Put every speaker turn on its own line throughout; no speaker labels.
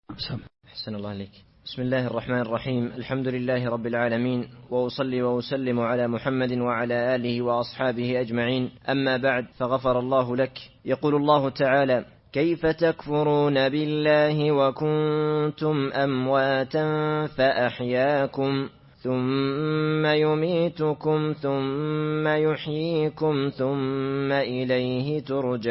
أحسن الله عليك. بسم الله الرحمن الرحيم. الحمد لله رب العالمين، وأصلي وأسلم على محمد وعلى آله وأصحابه أجمعين. أما بعد، فغفر الله لك. يقول الله تعالى: كيف تكفرون بالله وكنتم أمواتا فأحياكم ثم يميتكم ثم يحييكم ثم إليه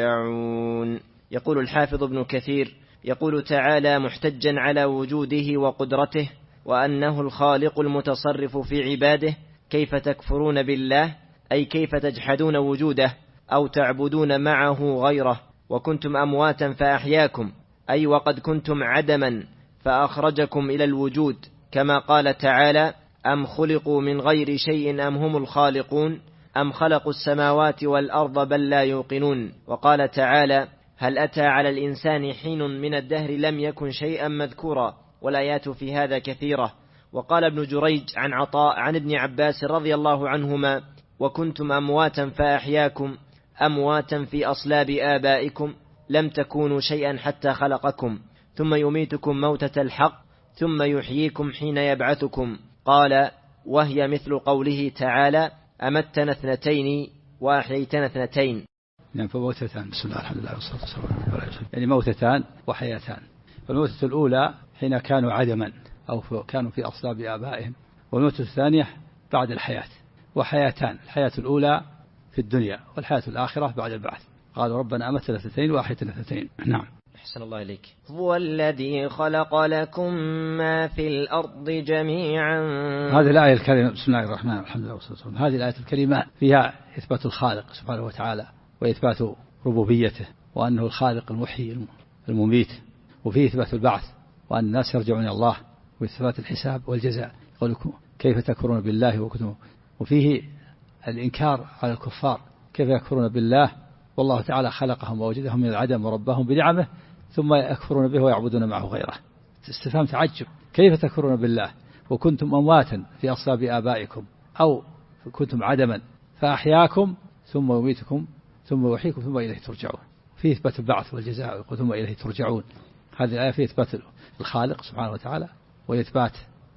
ترجعون. يقول الحافظ ابن كثير: يقول تعالى محتجا على وجوده وقدرته وأنه الخالق المتصرف في عباده: كيف تكفرون بالله، أي كيف تجحدون وجوده أو تعبدون معه غيره. وكنتم أمواتا فأحياكم، أي وقد كنتم عدما فأخرجكم إلى الوجود، كما قال تعالى: أم خلقوا من غير شيء أم هم الخالقون أم خلقوا السماوات والأرض بل لا يوقنون. وقال تعالى: هل أتى على الإنسان حين من الدهر لم يكن شيئا مذكورا. والآيات في هذا كثيرة. وقال ابن جريج عن عطاء عن ابن عباس رضي الله عنهما: وكنتم أمواتا فأحياكم، أمواتا في أصلاب آبائكم لم تكونوا شيئا حتى خلقكم، ثم يميتكم موتة الحق ثم يحييكم حين يبعثكم. قال: وهي مثل قوله تعالى: أمتنا اثنتين وأحييتنا اثنتين.
يعني فموتتان. بسم الله الحمد لله والصلاة والسلام. يعني موتتان وحياتان. فالموتة الأولى حين كانوا عدما أو كانوا في أصلاب آبائهم، والموتة الثانية بعد الحياة. وحياتان: الحياة الأولى في الدنيا والحياة الآخرة بعد البعث. قالوا ربنا أمتنا اثنتين وأحييتنا اثنتين. نعم.
أحسن الله إليك. هو الذي خلق لكم ما في الأرض جميعا.
هذه الآية الكريمة. بسم الله الرحمن الرحيم. الحمد لله والصلاة والسلام. هذه الآية الكريمة فيها إثبات الخالق سبحانه وتعالى وإثبات ربوبيته وأنه الخالق المحيي المميت، وفيه إثبات البعث وأن الناس يرجعون إلى الله، وإثبات الحساب والجزاء. يقول كيف تكفرون بالله وكنتم، وفيه الإنكار على الكفار: كيف يكفرون بالله والله تعالى خلقهم ووجدهم من العدم وربهم بنعمه ثم يكفرون به ويعبدون معه غيره. استفهام تعجب: كيف تكفرون بالله وكنتم أمواتا في أصلاب آبائكم، أو كنتم عدما فأحياكم ثم يميتكم ثم يحييكم ثم إليه ترجعون. فيه إثبات البعث والجزاء ثم إليه ترجعون. هذه الآية فيه إثبات الخالق سبحانه وتعالى وإثبات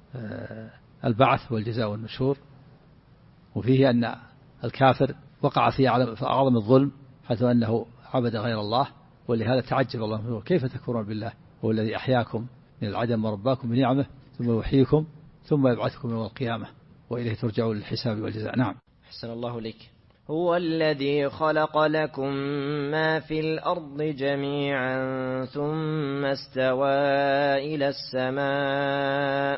البعث والجزاء والنشور. وفيه أن الكافر وقع في أعظم الظلم حيث أنه عبد غير الله، ولهذا تعجب الله منه: كيف تكفرون بالله هو الذي أحياكم من العدم ورباكم بنعمه ثم يحييكم ثم يبعثكم يوم القيامة وإليه ترجعون للحساب والجزاء. نعم.
أحسن الله لك. هو الذي خلق لكم ما في الأرض جميعا ثم استوى إلى السماء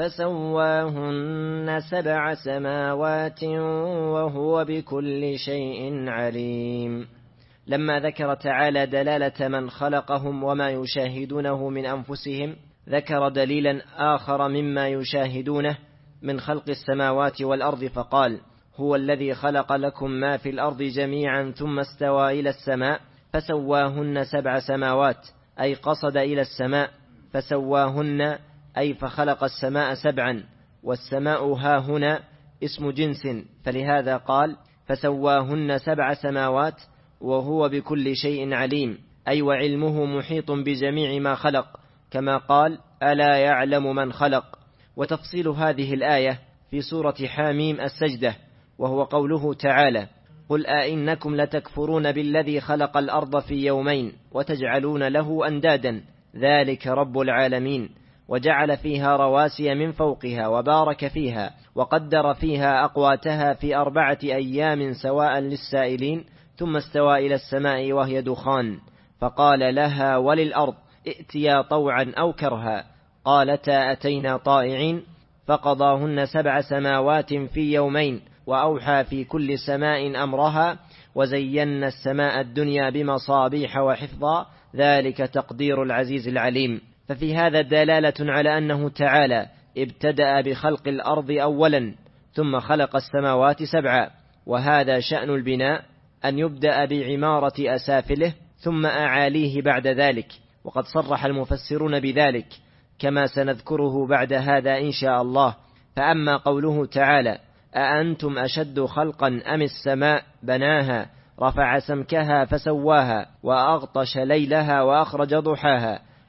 فسواهن 7 سماوات وهو بكل شيء عليم. لما ذكر تعالى دلالة من خلقهم وما يشاهدونه من أنفسهم، ذكر دليلا آخر مما يشاهدونه من خلق السماوات والأرض، فقال: هو الذي خلق لكم ما في الأرض جميعا ثم استوى إلى السماء فسواهن 7 سماوات، أي قصد إلى السماء فسواهن، أي فخلق السماء 7. والسماء ها هنا اسم جنس، فلهذا قال: فسواهن 7 سماوات وهو بكل شيء عليم، أي وعلمه محيط بجميع ما خلق، كما قال: ألا يعلم من خلق. وتفصيل هذه الآية في سورة حاميم السجدة، وهو قوله تعالى: قل أئنكم لتكفرون بالذي خلق الأرض في يومين وتجعلون له أندادا ذلك رب العالمين. وجعل فيها رواسي من فوقها وبارك فيها وقدر فيها أقواتها في 4 أيام سواء للسائلين، ثم استوى إلى السماء وهي دخان فقال لها وللأرض ائتيا طوعا أو كرها قالتا أتينا طائعين، فقضاهن 7 سماوات في يومين وأوحى في كل سماء أمرها وزينا السماء الدنيا بمصابيح وحفظا ذلك تقدير العزيز العليم. ففي هذا دلالة على أنه تعالى ابتدأ بخلق الأرض أولا ثم خلق السماوات 7، وهذا شأن البناء، أن يبدأ بعمارة أسافله ثم أعاليه بعد ذلك، وقد صرح المفسرون بذلك كما سنذكره بعد هذا إن شاء الله. فأما قوله تعالى: أأنتم أشد خلقا أم السماء بناها رفع سمكها فسواها وأغطش ليلها وأخرج ضحاها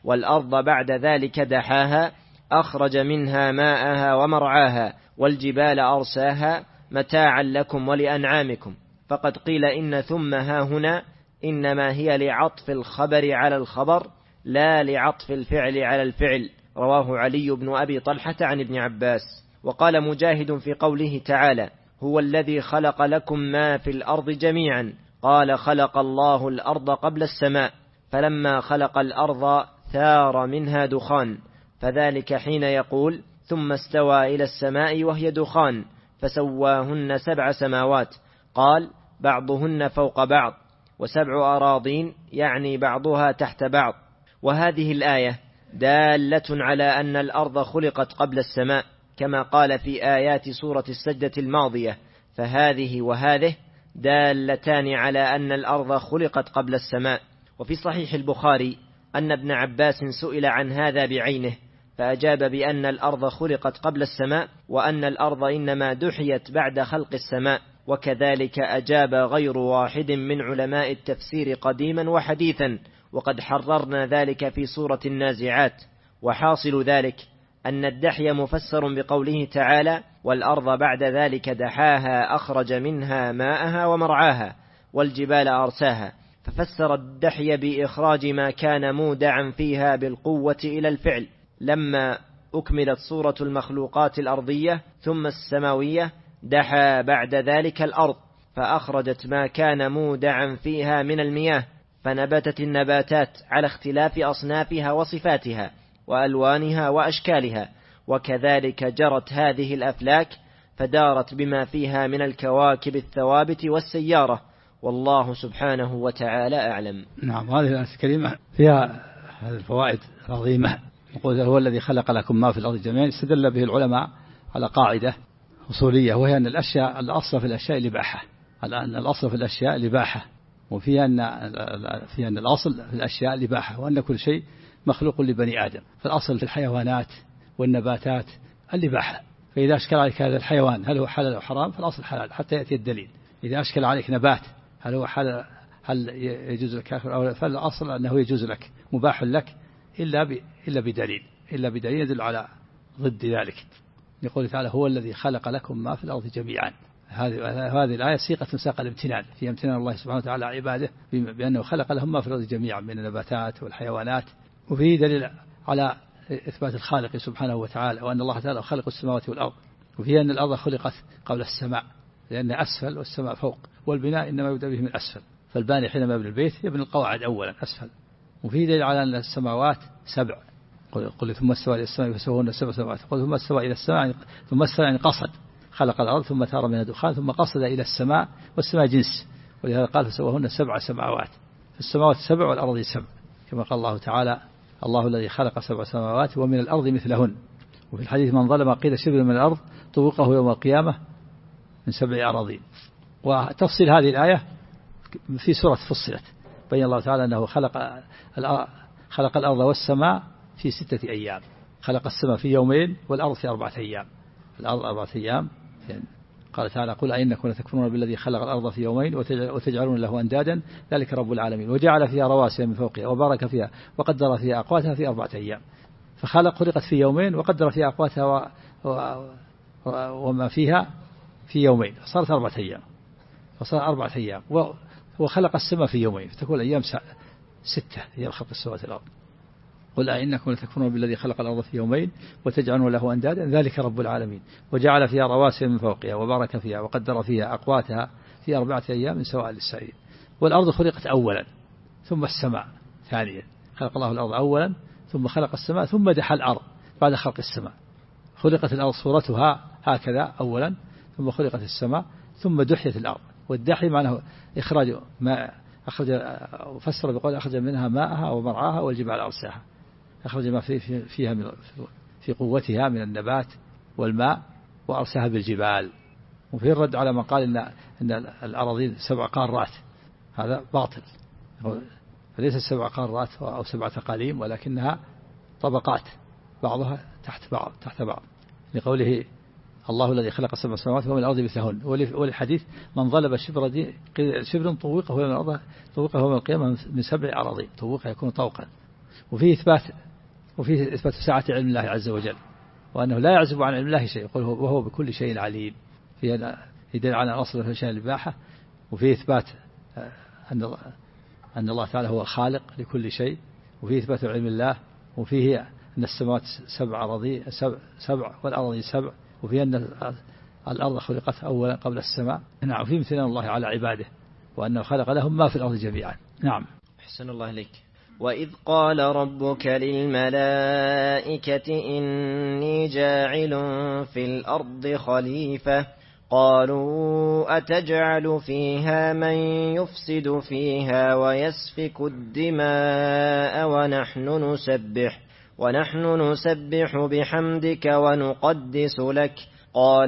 والأرض بعد ذلك دحاها أخرج منها ماءها ومرعاها والجبال أرساها متاعا لكم ولأنعامكم. فقد قيل إن ثم ها هنا إنما هي لعطف الخبر على الخبر لا لعطف الفعل على الفعل. رواه علي بن أبي طلحة عن ابن عباس. وقال مجاهد في قوله تعالى هو الذي خلق لكم ما في الأرض جميعا قال خلق الله الأرض قبل السماء فلما خلق الأرض ثار منها دخان فذلك حين يقول ثم استوى إلى السماء وهي دخان فسواهن 7 سماوات قال بعضهن فوق بعض و7 أراضين يعني بعضها تحت بعض. وهذه الآية دالة على أن الأرض خلقت قبل السماء كما قال في آيات سورة السجدة الماضية فهذه وهذه دالتان على أن الأرض خلقت قبل السماء. وفي صحيح البخاري أن ابن عباس سئل عن هذا بعينه فأجاب بأن الأرض خلقت قبل السماء وأن الأرض إنما دحيت بعد خلق السماء. وكذلك أجاب غير واحد من علماء التفسير قديما وحديثا وقد حررنا ذلك في سورة النازعات. وحاصل ذلك أن الدحي مفسر بقوله تعالى والأرض بعد ذلك دحاها أخرج منها ماءها ومرعاها والجبال أرساها ففسر الدحي بإخراج ما كان مودعا فيها بالقوة إلى الفعل لما أكملت صورة المخلوقات الأرضية ثم السماوية دحى بعد ذلك الأرض فأخرجت ما كان مودعا فيها من المياه فنبتت النباتات على اختلاف أصنافها وصفاتها وألوانها وأشكالها. وكذلك جرت هذه الأفلاك فدارت بما فيها من الكواكب الثوابت والسيارة والله سبحانه وتعالى أعلم.
نعم هذه الآية الكريمة فيها هذه الفوائد العظيمة. يقول هو الذي خلق لكم ما في الأرض جميعا. استدل به العلماء على قاعدة أصولية وهي أن الأشياء الأصل في الأشياء الإباحة أن الأصل في الأشياء الإباحة وفيها أن الأصل في الأشياء الإباحة وأن كل شيء مخلوق لبني آدم. فالأصل في الحيوانات والنباتات الإباحة. فإذا أشكل عليك هذا الحيوان هل هو حلال أو حرام فالأصل حلال حتى يأتي الدليل. إذا أشكل عليك نبات هل هو حلال هل يجوز لك أو فالأصل أنه يجوز لك مباح لك إلا بدليل يدل على ضد ذلك. يقول تعالى هو الذي خلق لكم ما في الأرض جميعا. هذه الآية صيغة ساق الامتنان فيها امتنان الله سبحانه وتعالى على عباده بأنه خلق لهم ما في الأرض جميعا من النباتات والحيوانات. وفيه دليل على إثبات الخالق سبحانه وتعالى وأن الله تعالى خلق السماوات والأرض. وفيه أن الأرض خلقت قبل السماء لأن أسفل والسماء فوق والبناء إنما يبدأ به من أسفل فالباني حينما يبني البيت يبني القواعد أولا أسفل. وفيه دليل على أن السماوات 7 قل ثم استوى إلى السماء فسواهن 7 سماوات قل ثم استوى إلى السماء ثم استوى يعني قصد خلق الأرض ثم تار منها دخان ثم قصد إلى السماء والسماء جنس ولهذا قال فسواهن 7 سماوات. فالسماوات 7 والأرض 7 كما قال الله تعالى الله الذي خلق 7 سماوات ومن الأرض مثلهن. وفي الحديث من ظلم قيل شبر من الأرض طوقه يوم القيامة من 7 أراضين. وتفصيل هذه الآية في سورة فصلت بين الله تعالى أنه خلق الأرض والسماء في 6 أيام. خلق السماء في يومين والأرض في 4 أيام. الأرض 4 أيام قال تعالى قل أئنكم لتكفرون بالذي خلق الأرض في يومين وتجعلون له أندادا ذلك رب العالمين وجعل فيها رواسي من فوقها وبارك فيها وقدر فيها أقواتها في 4 أيام. خلقت في يومين وقدر فيها أقواتها وما فيها في يومين فصارت 4 أيام فصار 4 أيام. وخلق السماء في يومين فتكون الأيام 6 هي خلق السماوات والأرض. قل أئنكم لتكفرون بالذي خلق الأرض في يومين وتجعلون له أندادا ذلك رب العالمين وجعل فيها رواسي من فوقها وبارك فيها وقدر فيها أقواتها في 4 أيام سواء للسائلين. والأرض خلقت أولا ثم السماء ثانيا. خلق الله الأرض أولا ثم خلق السماء ثم دحى الأرض بعد خلق السماء. خلقت الأرض صورتها هكذا أولا ثم خلقت السماء ثم دحيت الأرض. والدحي معناه إخراج ما فسر بقول أخرج منها ماءها ومرعاها والجبال أرساها. أخرج ما فيها في قوتها من النبات والماء وأرساها بالجبال. وفي الرد على من قال إن الأراضين 7 قارات هذا باطل. فليست 7 قارات أو 7 أقاليم ولكنها طبقات بعضها تحت بعض لقوله الله الذي خلق 7 سماوات ومن الأرض مثلهن. والحديث من ظلم شبر طوقه يوم القيامة من 7 أراضين. طوقه يكون طوقا. وفيه إثبات وفيه إثبات سعة علم الله عز وجل، وأنه لا يعزب عن علم الله شيء، يقول وهو بكل شيء عليم، يدل على أصل في الأشياء الإباحة. وفيه إثبات أن الله تعالى هو الخالق لكل شيء، وفيه إثبات علم الله، وفيه أن السماوات سبع والأرض سبع، وفيه أن الأرض خلقت أولا قبل السماء. نعم. وفيه امتنان الله على عباده وأنه خلق لهم ما في الأرض جميعا. نعم.
أحسن الله إليك. وإذ قال ربك للملائكة إني جاعل في الأرض خليفة قالوا أتجعل فيها من يفسد فيها ويسفك الدماء ونحن نسبح بحمدك ونقدس لك قال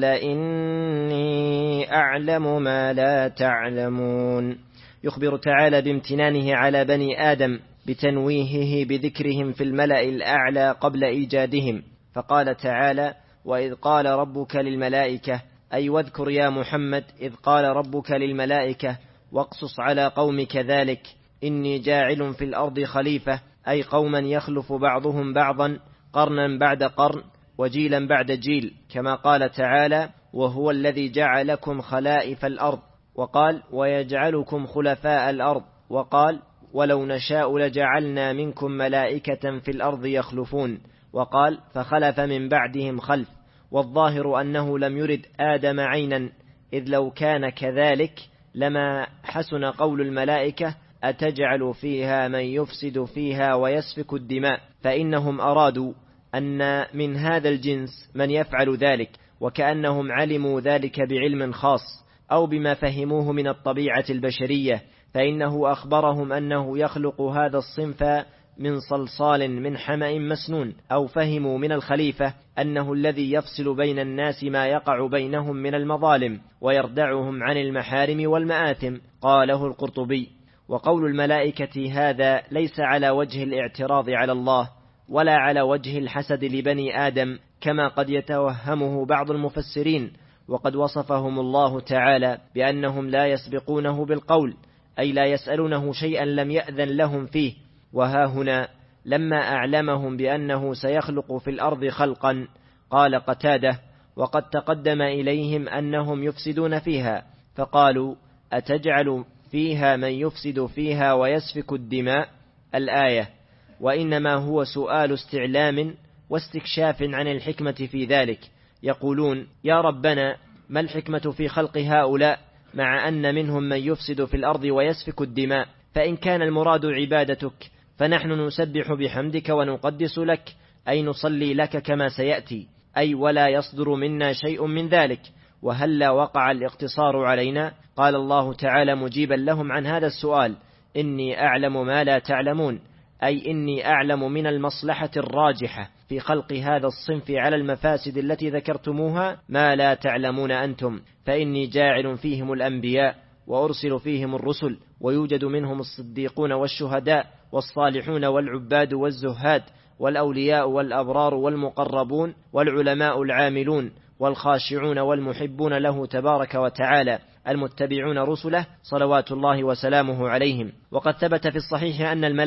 إني أعلم ما لا تعلمون. يخبر تعالى بامتنانه على بني آدم بتنويهه بذكرهم في الملأ الأعلى قبل إيجادهم، فقال تعالى وإذ قال ربك للملائكة، أي واذكر يا محمد إذ قال ربك للملائكة واقصص على قومك ذلك إني جاعل في الأرض خليفة، أي قوما يخلف بعضهم بعضا قرنا بعد قرن وجيلا بعد جيل، كما قال تعالى وهو الذي جعلكم خلائف الأرض، وقال ويجعلكم خلفاء الأرض، وقال ولو نشاء لجعلنا منكم ملائكة في الأرض يخلفون، وقال فخلف من بعدهم خلف. والظاهر أنه لم يرد آدم عينا، إذ لو كان كذلك لما حسن قول الملائكة أتجعل فيها من يفسد فيها ويسفك الدماء، فإنهم أرادوا أن من هذا الجنس من يفعل ذلك، وكأنهم علموا ذلك بعلم خاص أو بما فهموه من الطبيعة البشرية، فإنه أخبرهم أنه يخلق هذا الصنف من صلصال من حمأ مسنون، أو فهموا من الخليفة أنه الذي يفصل بين الناس ما يقع بينهم من المظالم ويردعهم عن المحارم والمآثم. قاله القرطبي. وقول الملائكة هذا ليس على وجه الاعتراض على الله ولا على وجه الحسد لبني آدم كما قد يتوهمه بعض المفسرين، وقد وصفهم الله تعالى بأنهم لا يسبقونه بالقول، أي لا يسألونه شيئا لم يأذن لهم فيه. وها هنا لما أعلمهم بأنه سيخلق في الأرض خلقا قال قتادة وقد تقدم إليهم أنهم يفسدون فيها، فقالوا أتجعل فيها من يفسد فيها ويسفك الدماء الآية، وإنما هو سؤال استعلام واستكشاف عن الحكمة في ذلك. يقولون يا ربنا ما الحكمة في خلق هؤلاء مع أن منهم من يفسد في الأرض ويسفك الدماء؟ فإن كان المراد عبادتك فنحن نسبح بحمدك ونقدس لك، أي نصلي لك كما سيأتي، أي ولا يصدر منا شيء من ذلك، وهلا وقع الاقتصار علينا؟ قال الله تعالى مجيبا لهم عن هذا السؤال إني أعلم ما لا تعلمون، أي إني أعلم من المصلحة الراجحة في خلق هذا الصنف على المفاسد التي ذكرتموها ما لا تعلمون أنتم، فإني جاعل فيهم الأنبياء وأرسل فيهم الرسل، ويوجد منهم الصديقون والشهداء والصالحون والعباد والزهاد والأولياء والأبرار والمقربون والعلماء العاملون والخاشعون والمحبون له تبارك وتعالى المتبعون رسله صلوات الله وسلامه عليهم. وقد ثبت في الصحيح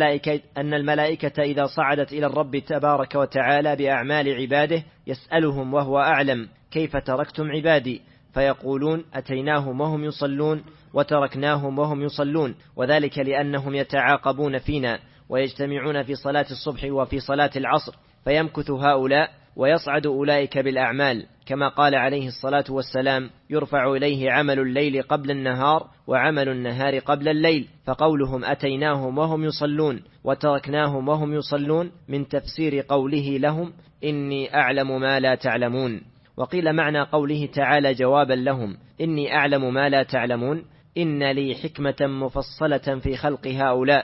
أن الملائكة إذا صعدت إلى الرب تبارك وتعالى بأعمال عباده يسألهم وهو أعلم كيف تركتم عبادي، فيقولون أتيناهم وهم يصلون وتركناهم وهم يصلون، وذلك لأنهم يتعاقبون فينا ويجتمعون في صلاة الصبح وفي صلاة العصر، فيمكث هؤلاء ويصعد أولئك بالأعمال، كما قال عليه الصلاة والسلام يرفع إليه عمل الليل قبل النهار وعمل النهار قبل الليل، فقولهم أتيناهم وهم يصلون وتركناهم وهم يصلون من تفسير قوله لهم إني أعلم ما لا تعلمون. وقيل معنى قوله تعالى جوابا لهم إني أعلم ما لا تعلمون إن لي حكمة مفصلة في خلق هؤلاء،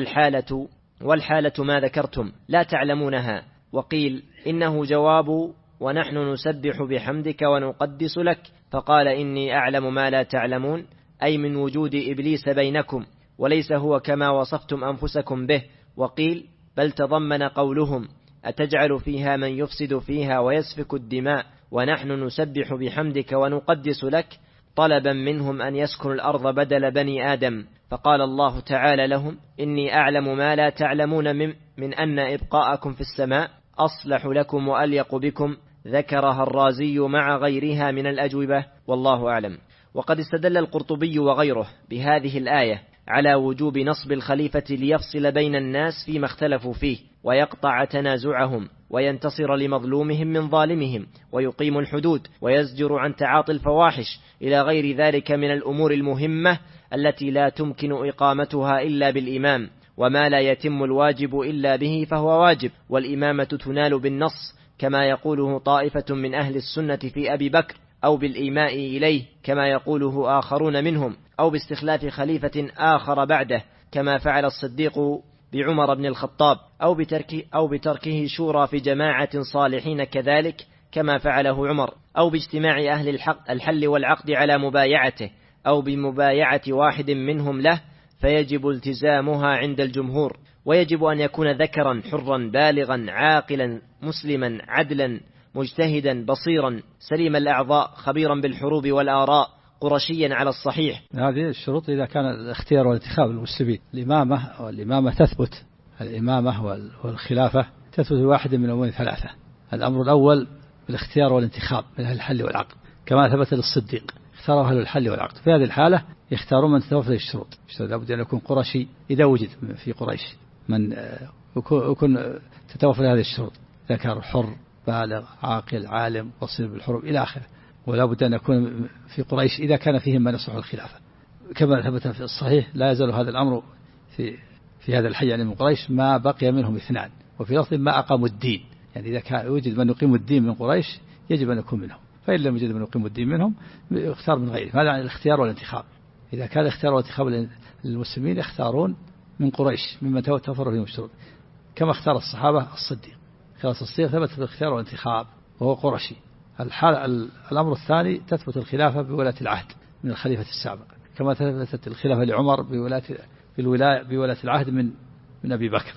والحالة ما ذكرتم لا تعلمونها. وقيل إنه جواب ونحن نسبح بحمدك ونقدس لك، فقال إني أعلم ما لا تعلمون أي من وجود إبليس بينكم، وليس هو كما وصفتم أنفسكم به. وقيل بل تضمن قولهم أتجعل فيها من يفسد فيها ويسفك الدماء ونحن نسبح بحمدك ونقدس لك طلبا منهم أن يسكنوا الأرض بدل بني آدم، فقال الله تعالى لهم: إني أعلم ما لا تعلمون من أن إبقاءكم في السماء أصلح لكم وأليق بكم. ذكرها الرازي مع غيرها من الأجوبة، والله أعلم. وقد استدل القرطبي وغيره بهذه الآية على وجوب نصب الخليفة ليفصل بين الناس فيما اختلفوا فيه، ويقطع تنازعهم، وينتصر لمظلومهم من ظالمهم، ويقيم الحدود، ويزجر عن تعاطي الفواحش إلى غير ذلك من الأمور المهمة التي لا تمكن إقامتها إلا بالإمام، وما لا يتم الواجب إلا به فهو واجب، والإمامة تنال بالنص كما يقوله طائفة من أهل السنة في أبي بكر، أو بالإيماء إليه كما يقوله آخرون منهم، أو باستخلاف خليفة آخر بعده كما فعل الصديق بعمر بن الخطاب، أو بتركه شورى في جماعة صالحين كذلك كما فعله عمر، أو باجتماع أهل الحل والعقد على مبايعته، أو بمبايعة واحد منهم له، فيجب التزامها عند الجمهور. ويجب أن يكون ذكرا حرا بالغا عاقلا مسلما عدلا مجتهدا بصيرا سليم الأعضاء خبيرا بالحروب والآراء قرشيا على الصحيح.
هذه الشروط إذا كان الاختيار والانتخاب المسلمين. الإمامة تثبت، الإمامة والخلافة تثبت واحد من الأمور ثلاثة. الأمر الأول بالاختيار والانتخاب من أهل الحل والعقد، كما ثبت للصديق اختاره أهل الحل والعقد. في هذه الحالة يختارون من تتوفر الشروط، لابد أن يكون قرشي إذا وجد في قريش من يكون تتوفر هذه الشروط، ذكر حر بالغ عاقل عالم بصير بالحروب إلى آخره. ولا بد أن يكون في قريش إذا كان فيهم من يصلح الخلافة، كما ثبت في الصحيح: لا يزال هذا الأمر في هذا الحي يعني من قريش ما بقي منهم اثنان، وفي لفظ ما أقاموا الدين، يعني إذا كان يوجد من يقيم الدين من قريش يجب أن يكون منهم، فإن لم يوجد من يقيم الدين منهم يختار من غيره. هذا عن الاختيار والانتخاب. إذا كان الاختيار والانتخاب للمسلمين يختارون من قريش ممن توفر فيهم الشروط، كما اختار الصحابة الصديق. خلاص الصديق ثبت في الاختيار والانتخاب وهو قرشي. الأمر الثاني تثبت الخلافة بولاة العهد من الخليفة السابق، كما ثبتت الخلافة لعمر بولاة العهد من أبي بكر.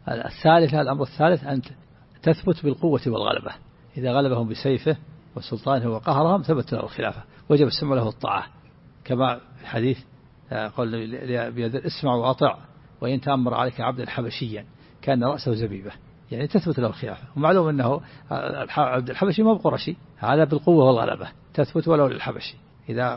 الأمر الثالث أن تثبت بالقوة والغلبة، إذا غلبهم بسيفه وسلطانه وقهرهم ثبت له الخلافة، وجب السمع له الطاعة، كما في الحديث قال اسمع وأطع وإن تأمر عليك عبدا حبشيا كان رأسه زبيبة، يعني تثبت له الخلافة. ومعلوم أنه عبد الحبشي ما بقرشي، هذا بالقوة والغلبة تثبت ولو للحبشي، إذا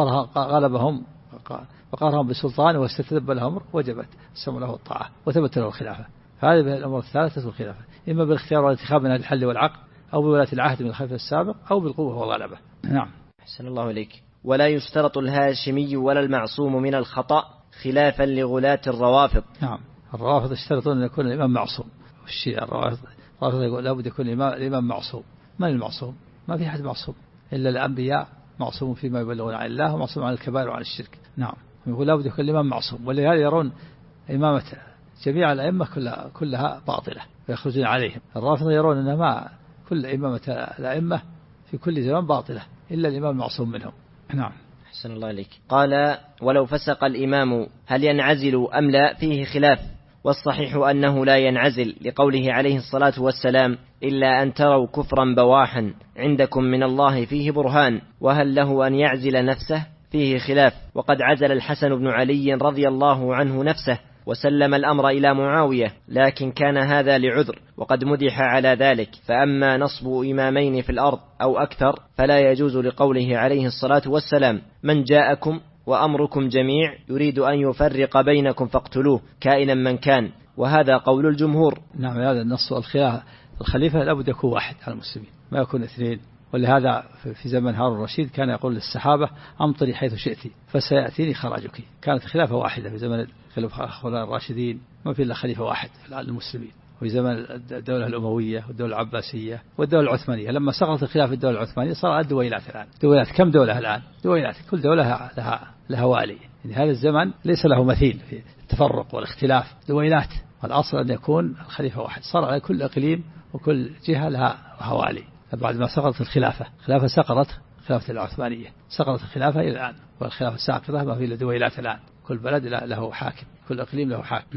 غلبهم وقهرهم بسلطانه واستتب لهم وجبت السمع له الطاعة وثبت له الخلافة. هذه الأمر الثالثة الخلافة، إما بالاختيار والانتخاب من الحل والعقد، أو بولاة العهد من الخليفة السابق، أو بالقوة والغلبة. نعم.
أحسن الله إليك. ولا يشترط الهاشمي ولا المعصوم من الخطأ خلافا لغلاة الروافض.
نعم، الروافض يشترطون أن يكون الإمام معصوم، والشيعة الروافض يقول لابد يكون الإمام معصوم. من المعصوم؟ ما في أحد معصوم إلا الأنبياء، معصوم فيما يبلغون عن الله، ومعصوم عن الكبائر وعن الشرك. نعم، يقول لابد يكون الإمام معصوم، ولهذا يرون إمامة جميع الأئمة كلها باطلة ويخرجون عليهم. الرافضة يرون أن ما كل إمامة الأئمة في كل زمان باطلة إلا الإمام المعصوم منهم. نعم.
أحسن الله عليك. قال: ولو فسق الإمام هل ينعزل أم لا؟ فيه خلاف، والصحيح أنه لا ينعزل، لقوله عليه الصلاة والسلام: إلا أن تروا كفرا بواحا عندكم من الله فيه برهان. وهل له أن يعزل نفسه؟ فيه خلاف، وقد عزل الحسن بن علي رضي الله عنه نفسه وسلم الأمر إلى معاوية، لكن كان هذا لعذر وقد مدح على ذلك. فأما نصب إمامين في الأرض أو أكثر فلا يجوز، لقوله عليه الصلاة والسلام: من جاءكم وأمركم جميع يريد أن يفرق بينكم فاقتلوه كائنا من كان، وهذا قول الجمهور.
نعم، هذا النص. الخليفة لابد يكون واحد على المسلمين، ما يكون اثنين. ولهذا في زمن هارون الرشيد كان يقول للصحابة: أمطري حيث شئت فسيأتيني خراجك. كانت خلافة واحدة في زمن الخلفاء الراشدين، ما في إلا خليفة واحد في المسلمين. وفي زمن الدولة الأموية والدولة العباسية والدولة العثمانية، لما سقطت الخلافة الدولة العثمانية صار الدويلات الآن. دويلات، كم دولة الآن؟ دويلات، كل دولة لها والي. يعني هذا الزمن ليس له مثيل في التفرق والاختلاف، دويلات. والأصل أن يكون الخليفة واحد، صار على كل إقليم وكل جهة لها والي. بعد ما سقطت الخلافة سقطت خلافة العثمانية، سقطت الخلافة إلى الآن، والخلافة ساقطة ما في إلا دويلات الآن، كل بلد له حاكم، كل إقليم له حاكم.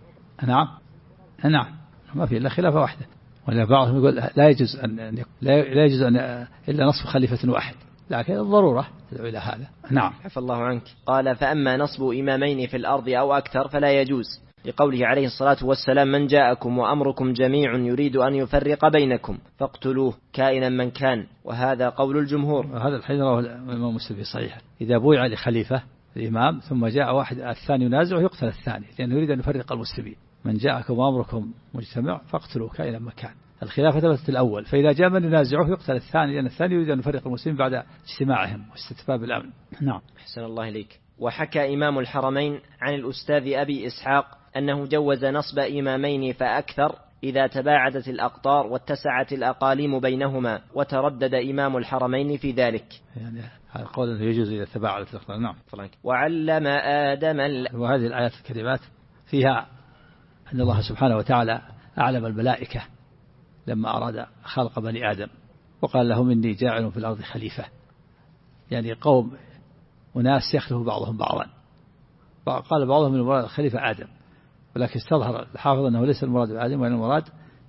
نعم، ما في إلا خلافة واحدة. ولا بعضهم يقول لا يجوز أن إلا نصف خليفة واحد، لكن الضرورة تدعو إلى هذا. نعم.
عفى الله عنك. قال: فأما نصب إمامين في الأرض أو أكثر فلا يجوز، لقوله عليه الصلاة والسلام: من جاءكم وأمركم جميع يريد أن يفرق بينكم فاقتلوه كائنا من كان، وهذا قول الجمهور.
هذا الحديث رواه الإمام مسلم في صحيحه: إذا بويع لخليفة الإمام ثم جاء واحد الثاني ينازعه يقتل الثاني، لأنه يريد أن يفرق المسلمين. من جاءكم وأمركم مجتمع فاقتلوه كائنا من كان. الخلافة ثبتت الأول، فإذا جاء من ينازعه يقتل الثاني، لأن الثاني يريد أن يفرق المسلمين بعد اجتماعهم واستتباب الأمن. نعم.
أحسن الله إليك. وحكى إمام الحرمين عن الأستاذ أبي إسحاق أنه جوز نصب إمامين فأكثر إذا تباعدت الأقطار واتسعت الأقاليم بينهما، وتردد إمام الحرمين في ذلك.
يعني هذا قول أنه يجوز إذا تباعدت الأقطار. نعم.
وعلم آدم
وهذه الآيات الكريمات فيها أن الله سبحانه وتعالى أعلم الملائكة لما أراد خلق بني آدم وقال لهم: إني جاعل في الأرض خليفة، يعني قوم وناس يخلف بعضهم بعضا. قال بعضهم من المراد خليفة آدم، ولكن استظهر الحافظ أنه ليس المراد آدم، وأن المراد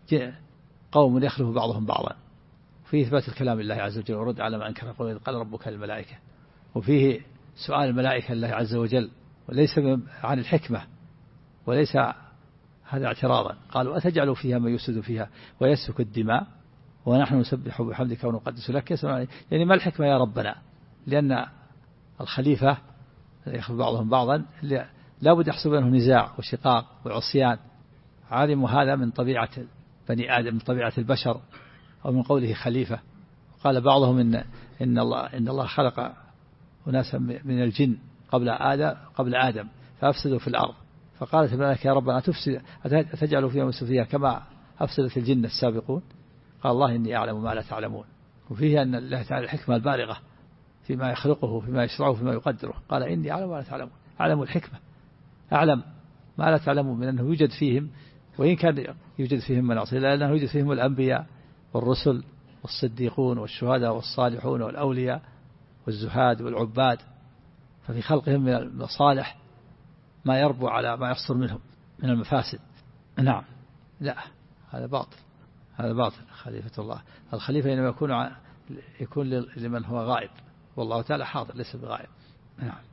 قوم يخلف بعضهم بعضا. فيه إثبات الكلام لله عز وجل ورد على ما أنكر قال ربك للملائكة، وفيه سؤال الملائكة لله عز وجل، وليس عن الحكمة، وليس هذا اعتراضا. قالوا: أتجعل فيها من يفسد فيها ويسفك الدماء ونحن نسبح بحمدك ونقدس لك؟ يعني ما الحكمة يا ربنا؟ لأن الخليفة يخلف بعضهم بعضا لا بد يحصل بينهم نزاع وشقاق وعصيان. عالم هذا من طبيعة بني آدم، من طبيعة البشر، أو من قوله خليفة. قال بعضهم إن الله خلق أناسا من الجن قبل آدم فأفسدوا في الأرض، فقالت الملائكة: يا ربنا أتجعل فيها من فيها كما أفسدت الجن السابقون؟ قال الله: إني أعلم ما لا تعلمون. وفيه أن الله تعالى الحكمة البالغة فيما يخلقه، فيما يشرعه، فيما يقدره. قال: إني أعلم ما لا تعلمون، أعلم الحكمة، أعلم ما لا تعلمون، من أنه يوجد فيهم، وإن كان يوجد فيهم من عصي، لأنه يوجد فيهم الأنبياء والرسل والصديقون والشهداء والصالحون والأولياء والزهاد والعباد، ففي خلقهم من المصالح ما يربو على ما يحصل منهم من المفاسد. نعم. لا، هذا باطل. خليفة الله، الخليفة إنما يكون لمن هو غائب، والله تعالى حاضر ليس بغائب. نعم.